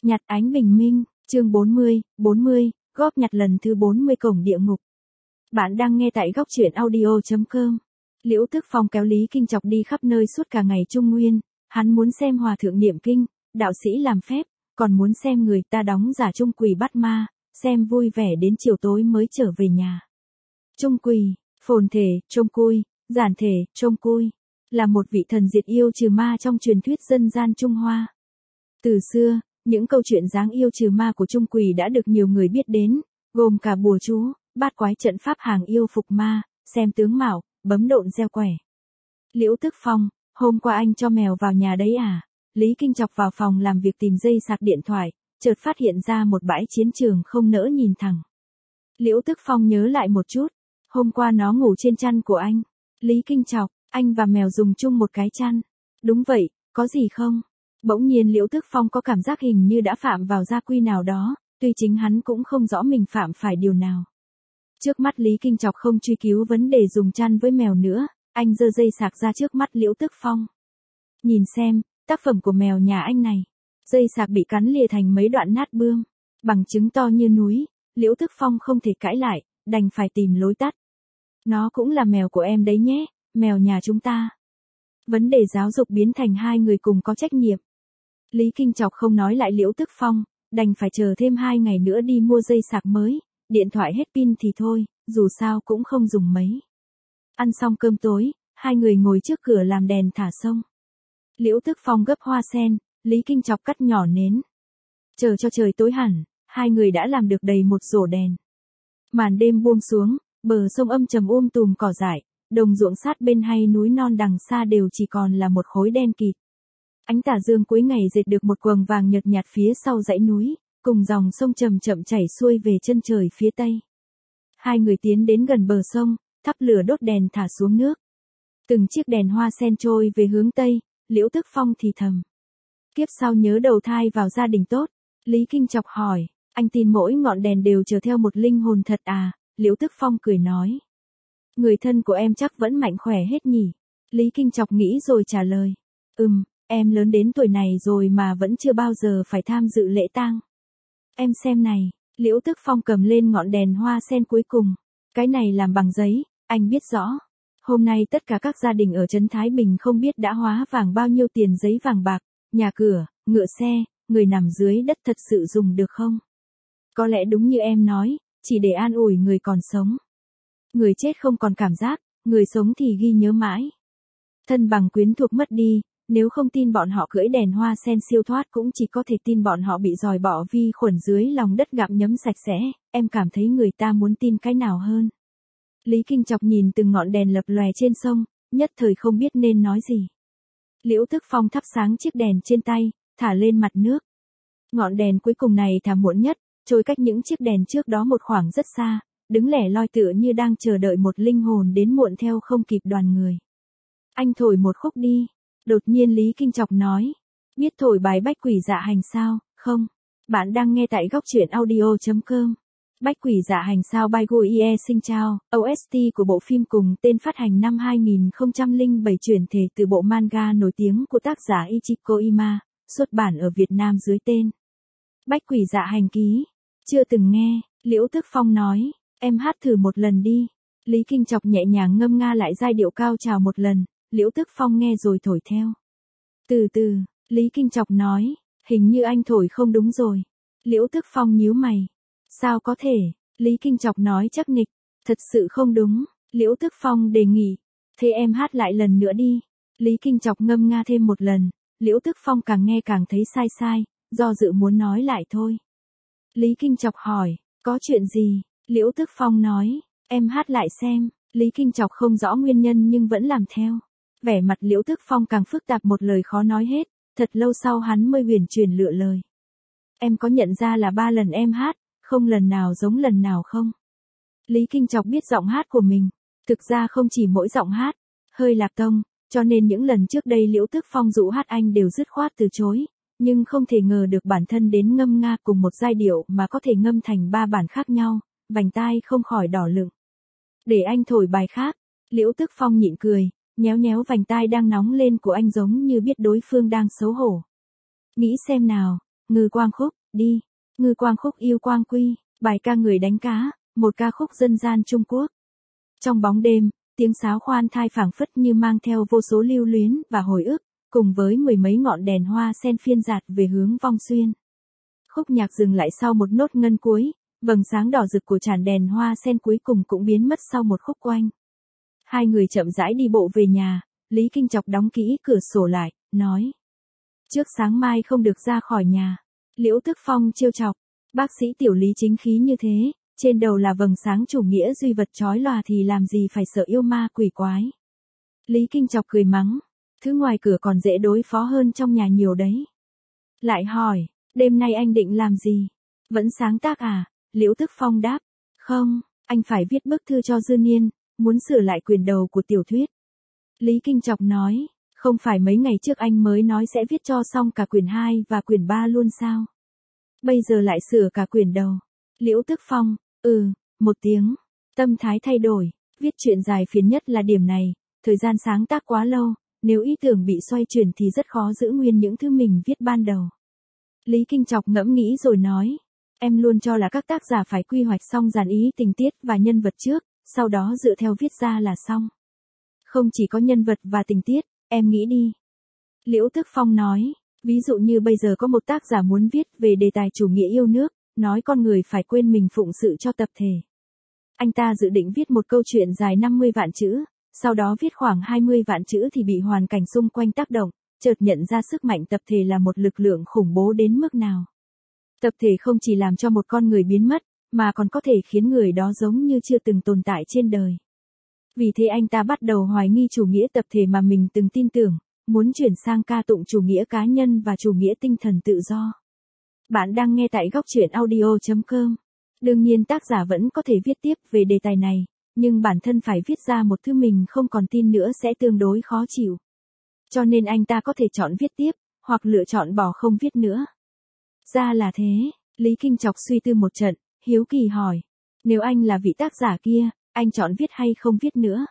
Nhặt ánh bình minh, chương 40, góp nhặt lần thứ 40 cổng địa ngục. Bạn đang nghe tại góc truyện audio.com. Liễu Tức Phong kéo Lý Kinh Chọc đi khắp nơi suốt cả ngày Trung Nguyên, hắn muốn xem hòa thượng niệm kinh, đạo sĩ làm phép, còn muốn xem người ta đóng giả trung quỷ bắt ma, xem vui vẻ đến chiều tối mới trở về nhà. Trung quỷ, phồn thể, trông cui, giản thể, trông cui, là một vị thần diệt yêu trừ ma trong truyền thuyết dân gian Trung Hoa. Từ xưa, những câu chuyện giáng yêu trừ ma của Trung Quỷ đã được nhiều người biết đến, gồm cả bùa chú, bát quái trận pháp hàng yêu phục ma, xem tướng mạo, bấm độn gieo quẻ. Liễu Tức Phong, hôm qua anh cho mèo vào nhà đấy à? Lý Kinh Chọc vào phòng làm việc tìm dây sạc điện thoại, chợt phát hiện ra một bãi chiến trường không nỡ nhìn thẳng. Liễu Tức Phong nhớ lại một chút, hôm qua nó ngủ trên chăn của anh. Lý Kinh Chọc, anh và mèo dùng chung một cái chăn. Đúng vậy, có gì không? Bỗng nhiên Liễu Tức Phong có cảm giác hình như đã phạm vào gia quy nào đó, tuy chính hắn cũng không rõ mình phạm phải điều nào. Trước mắt Lý Kinh Chọc không truy cứu vấn đề dùng chăn với mèo nữa, anh giơ dây sạc ra trước mắt Liễu Tức Phong. Nhìn xem, tác phẩm của mèo nhà anh này. Dây sạc bị cắn lìa thành mấy đoạn nát bươm, bằng chứng to như núi, Liễu Tức Phong không thể cãi lại, đành phải tìm lối tắt. Nó cũng là mèo của em đấy nhé, mèo nhà chúng ta. Vấn đề giáo dục biến thành hai người cùng có trách nhiệm. Lý Kinh Chọc không nói lại Liễu Tức Phong, đành phải chờ thêm 2 ngày nữa đi mua dây sạc mới, điện thoại hết pin thì thôi, dù sao cũng không dùng mấy. Ăn xong cơm tối, hai người ngồi trước cửa làm đèn thả sông. Liễu Tức Phong gấp hoa sen, Lý Kinh Chọc cắt nhỏ nến. Chờ cho trời tối hẳn, hai người đã làm được đầy một rổ đèn. Màn đêm buông xuống, bờ sông âm trầm tùm cỏ dại, đồng ruộng sát bên hay núi non đằng xa đều chỉ còn là một khối đen kịt. Ánh tà dương cuối ngày dệt được một quầng vàng nhợt nhạt phía sau dãy núi, cùng dòng sông chậm chậm chảy xuôi về chân trời phía tây. Hai người tiến đến gần bờ sông, thắp lửa đốt đèn thả xuống nước. Từng chiếc đèn hoa sen trôi về hướng tây, Liễu Tức Phong thì thầm. Kiếp sau nhớ đầu thai vào gia đình tốt. Lý Kinh Chọc hỏi, anh tin mỗi ngọn đèn đều chở theo một linh hồn thật à? Liễu Tức Phong cười nói. Người thân của em chắc vẫn mạnh khỏe hết nhỉ? Lý Kinh Chọc nghĩ rồi trả lời. Em lớn đến tuổi này rồi mà vẫn chưa bao giờ phải tham dự lễ tang. Em xem này, Liễu Tức Phong cầm lên ngọn đèn hoa sen cuối cùng. Cái này làm bằng giấy, anh biết rõ. Hôm nay tất cả các gia đình ở trấn Thái Bình không biết đã hóa vàng bao nhiêu tiền giấy vàng bạc, nhà cửa, ngựa xe, người nằm dưới đất thật sự dùng được không? Có lẽ đúng như em nói, chỉ để an ủi người còn sống. Người chết không còn cảm giác, người sống thì ghi nhớ mãi. Thân bằng quyến thuộc mất đi, nếu không tin bọn họ cưỡi đèn hoa sen siêu thoát cũng chỉ có thể tin bọn họ bị dòi bỏ vi khuẩn dưới lòng đất gặm nhấm sạch sẽ, em cảm thấy người ta muốn tin cái nào hơn? Lý Kinh Chọc nhìn từng ngọn đèn lập lòe trên sông, nhất thời không biết nên nói gì. Liễu Tức Phong thắp sáng chiếc đèn trên tay, thả lên mặt nước. Ngọn đèn cuối cùng này thả muộn nhất, trôi cách những chiếc đèn trước đó một khoảng rất xa, đứng lẻ loi tựa như đang chờ đợi một linh hồn đến muộn theo không kịp đoàn người. Anh thổi một khúc đi. Đột nhiên Lý Kinh Chọc nói. Biết thổi bài Bách Quỷ Dạ Hành sao, không? Bạn đang nghe tại góc truyện audio.com. Bách Quỷ Dạ Hành sao by Go Ie Sinh Chao, OST của bộ phim cùng tên phát hành năm 2007 chuyển thể từ bộ manga nổi tiếng của tác giả Ichiko Ima, xuất bản ở Việt Nam dưới tên Bách Quỷ Dạ Hành ký. Chưa từng nghe, Liễu Tức Phong nói, em hát thử một lần đi. Lý Kinh Chọc nhẹ nhàng ngâm nga lại giai điệu cao trào một lần. Liễu Tức Phong nghe rồi thổi theo. Từ từ, Lý Kinh Chọc nói, hình như anh thổi không đúng rồi. Liễu Tức Phong nhíu mày. Sao có thể? Lý Kinh Chọc nói chắc nịch. Thật sự không đúng. Liễu Tức Phong đề nghị. Thế em hát lại lần nữa đi. Lý Kinh Chọc ngâm nga thêm một lần. Liễu Tức Phong càng nghe càng thấy sai sai, do dự muốn nói lại thôi. Lý Kinh Chọc hỏi, có chuyện gì? Liễu Tức Phong nói, em hát lại xem. Lý Kinh Chọc không rõ nguyên nhân nhưng vẫn làm theo. Vẻ mặt Liễu Tức Phong càng phức tạp một lời khó nói hết, thật lâu sau hắn mới huyền chuyển lựa lời. Em có nhận ra là 3 lần em hát, không lần nào giống lần nào không? Lý Kinh Chọc biết giọng hát của mình, thực ra không chỉ mỗi giọng hát, hơi lạc tông, cho nên những lần trước đây Liễu Tức Phong dụ hát anh đều dứt khoát từ chối, nhưng không thể ngờ được bản thân đến ngâm nga cùng một giai điệu mà có thể ngâm thành 3 bản khác nhau, vành tai không khỏi đỏ lựng. Để anh thổi bài khác, Liễu Tức Phong nhịn cười. Nhéo nhéo vành tai đang nóng lên của anh giống như biết đối phương đang xấu hổ. Nghĩ xem nào, Ngư Quang Khúc, đi. Ngư Quang Khúc yêu Quang Quy, bài ca người đánh cá, một ca khúc dân gian Trung Quốc. Trong bóng đêm, tiếng sáo khoan thai phảng phất như mang theo vô số lưu luyến và hồi ức, cùng với mười mấy ngọn đèn hoa sen phiên dạt về hướng Vong Xuyên. Khúc nhạc dừng lại sau một nốt ngân cuối, vầng sáng đỏ rực của tràn đèn hoa sen cuối cùng cũng biến mất sau một khúc quanh. Hai người chậm rãi đi bộ về nhà, Lý Kinh Chọc đóng kỹ cửa sổ lại, nói. Trước sáng mai không được ra khỏi nhà. Liễu Tức Phong trêu chọc, bác sĩ Tiểu Lý chính khí như thế, trên đầu là vầng sáng chủ nghĩa duy vật chói lòa thì làm gì phải sợ yêu ma quỷ quái. Lý Kinh Chọc cười mắng, thứ ngoài cửa còn dễ đối phó hơn trong nhà nhiều đấy. Lại hỏi, đêm nay anh định làm gì? Vẫn sáng tác à? Liễu Tức Phong đáp, không, anh phải viết bức thư cho Dư Niên, muốn sửa lại quyển đầu của tiểu thuyết. Lý Kinh Chọc nói, không phải mấy ngày trước anh mới nói sẽ viết cho xong cả quyển 2 và quyển 3 luôn sao? Bây giờ lại sửa cả quyển đầu. Liễu Tức Phong, một tiếng, tâm thái thay đổi, viết chuyện dài phiến nhất là điểm này, thời gian sáng tác quá lâu, nếu ý tưởng bị xoay chuyển thì rất khó giữ nguyên những thứ mình viết ban đầu. Lý Kinh Chọc ngẫm nghĩ rồi nói, em luôn cho là các tác giả phải quy hoạch xong dàn ý tình tiết và nhân vật trước, sau đó dựa theo viết ra là xong. Không chỉ có nhân vật và tình tiết, em nghĩ đi. Liễu Tức Phong nói, ví dụ như bây giờ có một tác giả muốn viết về đề tài chủ nghĩa yêu nước, nói con người phải quên mình phụng sự cho tập thể. Anh ta dự định viết một câu chuyện dài 50 vạn chữ, sau đó viết khoảng 20 vạn chữ thì bị hoàn cảnh xung quanh tác động, chợt nhận ra sức mạnh tập thể là một lực lượng khủng bố đến mức nào. Tập thể không chỉ làm cho một con người biến mất, mà còn có thể khiến người đó giống như chưa từng tồn tại trên đời. Vì thế anh ta bắt đầu hoài nghi chủ nghĩa tập thể mà mình từng tin tưởng, muốn chuyển sang ca tụng chủ nghĩa cá nhân và chủ nghĩa tinh thần tự do. Bạn đang nghe tại góc truyện audio.com. Đương nhiên tác giả vẫn có thể viết tiếp về đề tài này, nhưng bản thân phải viết ra một thứ mình không còn tin nữa sẽ tương đối khó chịu. Cho nên anh ta có thể chọn viết tiếp, hoặc lựa chọn bỏ không viết nữa. Ra là thế, Lý Kinh Chọc suy tư một trận, hiếu kỳ hỏi. Nếu anh là vị tác giả kia, anh chọn viết hay không viết nữa?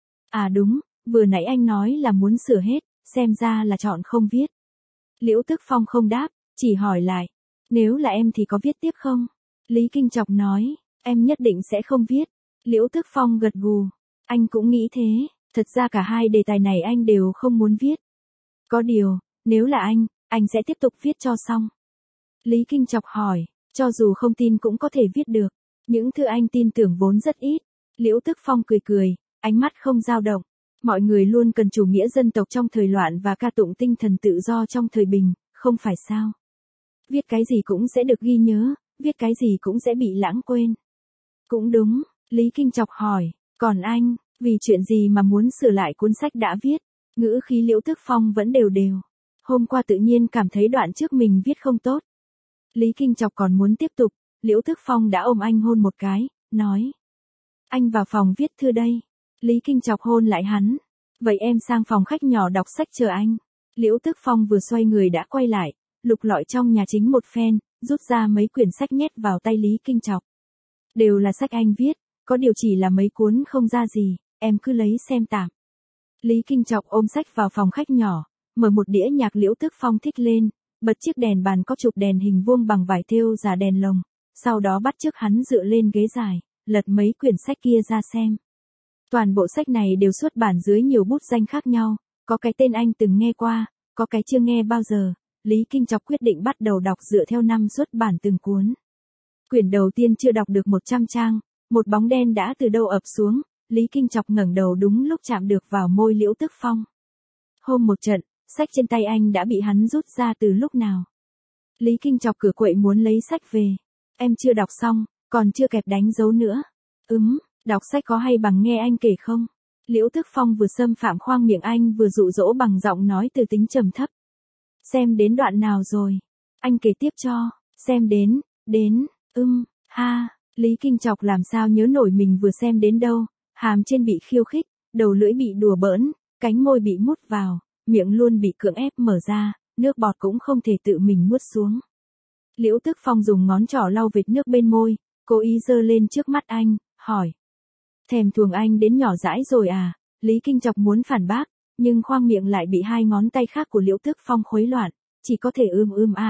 À đúng, vừa nãy anh nói là muốn sửa hết, xem ra là chọn không viết. Liễu Tức Phong không đáp, chỉ hỏi lại. Nếu là em thì có viết tiếp không? Lý Kinh Chọc nói, em nhất định sẽ không viết. Liễu Tức Phong gật gù, anh cũng nghĩ thế, thật ra cả hai đề tài này anh đều không muốn viết. Có điều, nếu là anh sẽ tiếp tục viết cho xong. Lý Kinh Chọc hỏi, cho dù không tin cũng có thể viết được, những thứ anh tin tưởng vốn rất ít. Liễu Tức Phong cười cười, ánh mắt không dao động. Mọi người luôn cần chủ nghĩa dân tộc trong thời loạn và ca tụng tinh thần tự do trong thời bình, không phải sao? Viết cái gì cũng sẽ được ghi nhớ, viết cái gì cũng sẽ bị lãng quên. Cũng đúng, Lý Kinh Chọc hỏi, còn anh, vì chuyện gì mà muốn sửa lại cuốn sách đã viết? Ngữ khí Liễu Tức Phong vẫn đều đều. Hôm qua tự nhiên cảm thấy đoạn trước mình viết không tốt. Lý Kinh Chọc còn muốn tiếp tục, Liễu Tức Phong đã ôm anh hôn một cái, nói. Anh vào phòng viết thư đây. Lý Kinh Chọc hôn lại hắn. Vậy em sang phòng khách nhỏ đọc sách chờ anh. Liễu Tức Phong vừa xoay người đã quay lại, lục lọi trong nhà chính một phen, rút ra mấy quyển sách nhét vào tay Lý Kinh Chọc. Đều là sách anh viết, có điều chỉ là mấy cuốn không ra gì, em cứ lấy xem tạm. Lý Kinh Chọc ôm sách vào phòng khách nhỏ, mở một đĩa nhạc Liễu Tức Phong thích lên, bật chiếc đèn bàn có chụp đèn hình vuông bằng vải thêu giả đèn lồng, sau đó bắt chước hắn dựa lên ghế dài, lật mấy quyển sách kia ra xem. Toàn bộ sách này đều xuất bản dưới nhiều bút danh khác nhau, có cái tên anh từng nghe qua, có cái chưa nghe bao giờ. Lý Kinh Chọc quyết định bắt đầu đọc dựa theo năm xuất bản từng cuốn. Quyển đầu tiên chưa đọc được 100 trang, một bóng đen đã từ đâu ập xuống, Lý Kinh Chọc ngẩng đầu đúng lúc chạm được vào môi Liễu Tức Phong. Hôm một trận, sách trên tay anh đã bị hắn rút ra từ lúc nào. Lý Kinh Chọc cửa quậy muốn lấy sách về. Em chưa đọc xong, còn chưa kẹp đánh dấu nữa. Đọc sách có hay bằng nghe anh kể không? Liễu Tức Phong vừa xâm phạm khoang miệng anh vừa dụ dỗ bằng giọng nói từ tính trầm thấp. Xem đến đoạn nào rồi? Anh kể tiếp cho. Xem đến, Lý Kinh Chọc làm sao nhớ nổi mình vừa xem đến đâu, hàm trên bị khiêu khích, đầu lưỡi bị đùa bỡn, cánh môi bị mút vào, miệng luôn bị cưỡng ép mở ra, nước bọt cũng không thể tự mình nuốt xuống. Liễu Tức Phong dùng ngón trỏ lau vệt nước bên môi, cố ý giơ lên trước mắt anh, hỏi. Thèm thuồng anh đến nhỏ dãi rồi à? Lý Kinh Chọc muốn phản bác, nhưng khoang miệng lại bị hai ngón tay khác của Liễu Tức Phong khuấy loạn, chỉ có thể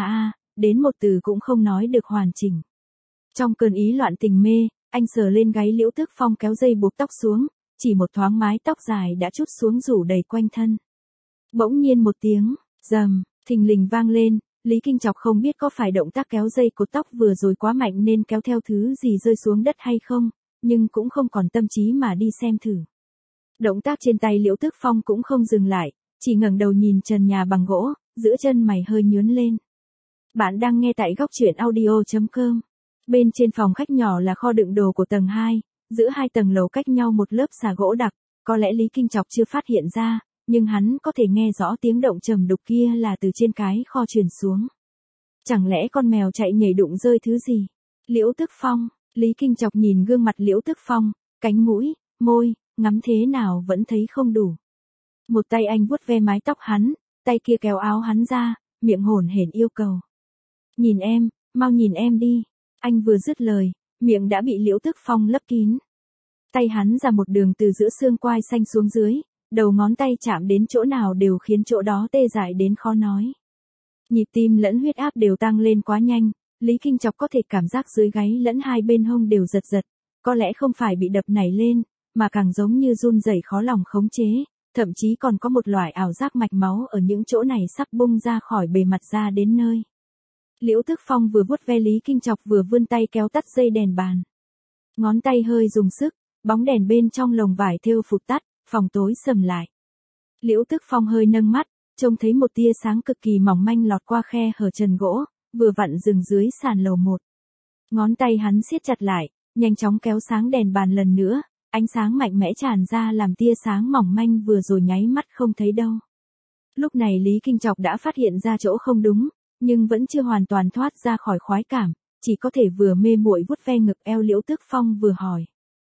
đến một từ cũng không nói được hoàn chỉnh. Trong cơn ý loạn tình mê, anh sờ lên gáy Liễu Tước Phong kéo dây buộc tóc xuống, chỉ một thoáng mái tóc dài đã trút xuống rủ đầy quanh thân. Bỗng nhiên một tiếng, rầm, thình lình vang lên, Lý Kinh Chọc không biết có phải động tác kéo dây cột tóc vừa rồi quá mạnh nên kéo theo thứ gì rơi xuống đất hay không, nhưng cũng không còn tâm trí mà đi xem thử. Động tác trên tay Liễu Tước Phong cũng không dừng lại, chỉ ngẩng đầu nhìn trần nhà bằng gỗ, giữa chân mày hơi nhướng lên. Bạn đang nghe tại góc truyện audio.com. Bên trên phòng khách nhỏ là kho đựng đồ của tầng 2, giữa hai tầng lầu cách nhau một lớp xà gỗ đặc, có lẽ Lý Kinh Chọc chưa phát hiện ra, nhưng hắn có thể nghe rõ tiếng động trầm đục kia là từ trên cái kho truyền xuống. Chẳng lẽ con mèo chạy nhảy đụng rơi thứ gì? Liễu Tước Phong, Lý Kinh Chọc nhìn gương mặt Liễu Tước Phong, cánh mũi, môi, ngắm thế nào vẫn thấy không đủ. Một tay anh vuốt ve mái tóc hắn, tay kia kéo áo hắn ra, miệng hổn hển yêu cầu. Nhìn em, mau nhìn em đi. Anh vừa dứt lời, miệng đã bị Liễu Tước Phong lấp kín. Tay hắn ra một đường từ giữa xương quai xanh xuống dưới, đầu ngón tay chạm đến chỗ nào đều khiến chỗ đó tê dại đến khó nói. Nhịp tim lẫn huyết áp đều tăng lên quá nhanh, Lý Kinh Chọc có thể cảm giác dưới gáy lẫn hai bên hông đều giật giật, có lẽ không phải bị đập nảy lên, mà càng giống như run rẩy khó lòng khống chế, thậm chí còn có một loại ảo giác mạch máu ở những chỗ này sắp bung ra khỏi bề mặt ra đến nơi. Liễu Tước Phong vừa vuốt ve Lý Kinh Chọc vừa vươn tay kéo tắt dây đèn bàn. Ngón tay hơi dùng sức, bóng đèn bên trong lồng vải thêu phụt tắt, phòng tối sầm lại. Liễu Tước Phong hơi nâng mắt, trông thấy một tia sáng cực kỳ mỏng manh lọt qua khe hở trần gỗ, vừa vặn dừng dưới sàn lầu 1. Ngón tay hắn siết chặt lại, nhanh chóng kéo sáng đèn bàn lần nữa, ánh sáng mạnh mẽ tràn ra làm tia sáng mỏng manh vừa rồi nháy mắt không thấy đâu. Lúc này Lý Kinh Chọc đã phát hiện ra chỗ không đúng, nhưng vẫn chưa hoàn toàn thoát ra khỏi khoái cảm, chỉ có thể vừa mê muội vuốt ve ngực eo Liễu Tước Phong vừa hỏi.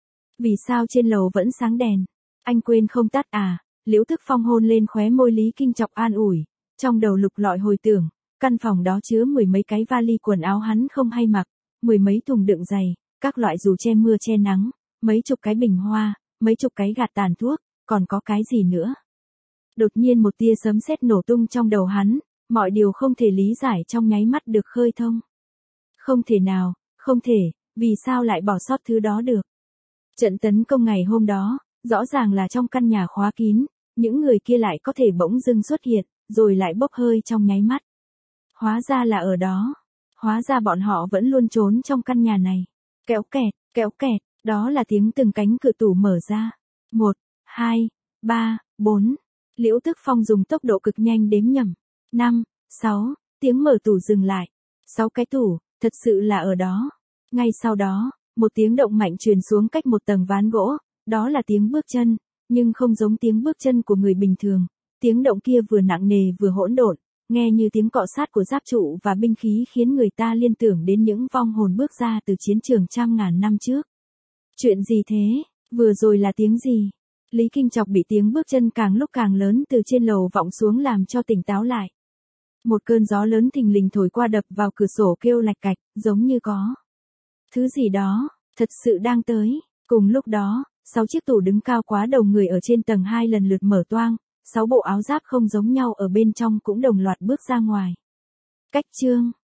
Vì sao trên lầu vẫn sáng đèn? Anh quên không tắt à? Liễu Tước Phong hôn lên khóe môi Lý Kinh Chọc an ủi, trong đầu lục lọi hồi tưởng, căn phòng đó chứa mười mấy cái vali quần áo hắn không hay mặc, mười mấy thùng đựng giày, các loại dù che mưa che nắng, mấy chục cái bình hoa, mấy chục cái gạt tàn thuốc, còn có cái gì nữa? Đột nhiên một tia sấm sét nổ tung trong đầu hắn, mọi điều không thể lý giải trong nháy mắt được khơi thông. Không thể nào, không thể, vì sao lại bỏ sót thứ đó được? Trận tấn công ngày hôm đó, rõ ràng là trong căn nhà khóa kín, những người kia lại có thể bỗng dưng xuất hiện, rồi lại bốc hơi trong nháy mắt. Hóa ra là ở đó. Hóa ra bọn họ vẫn luôn trốn trong căn nhà này. Kéo kẹt, đó là tiếng từng cánh cửa tủ mở ra. 1, 2, 3, 4. Liễu Tước Phong dùng tốc độ cực nhanh đếm nhẩm. 5, 6, tiếng mở tủ dừng lại. 6 cái tủ, thật sự là ở đó. Ngay sau đó, một tiếng động mạnh truyền xuống cách một tầng ván gỗ, đó là tiếng bước chân, nhưng không giống tiếng bước chân của người bình thường. Tiếng động kia vừa nặng nề vừa hỗn độn, nghe như tiếng cọ sát của giáp trụ và binh khí khiến người ta liên tưởng đến những vong hồn bước ra từ chiến trường trăm ngàn năm trước. Chuyện gì thế? Vừa rồi là tiếng gì? Lý Kinh Chọc bị tiếng bước chân càng lúc càng lớn từ trên lầu vọng xuống làm cho tỉnh táo lại. Một cơn gió lớn thình lình thổi qua đập vào cửa sổ kêu lạch cạch, giống như có thứ gì đó, thật sự đang tới. Cùng lúc đó, 6 chiếc tủ đứng cao quá đầu người ở trên tầng 2 lần lượt mở toang, 6 bộ áo giáp không giống nhau ở bên trong cũng đồng loạt bước ra ngoài. Cách chương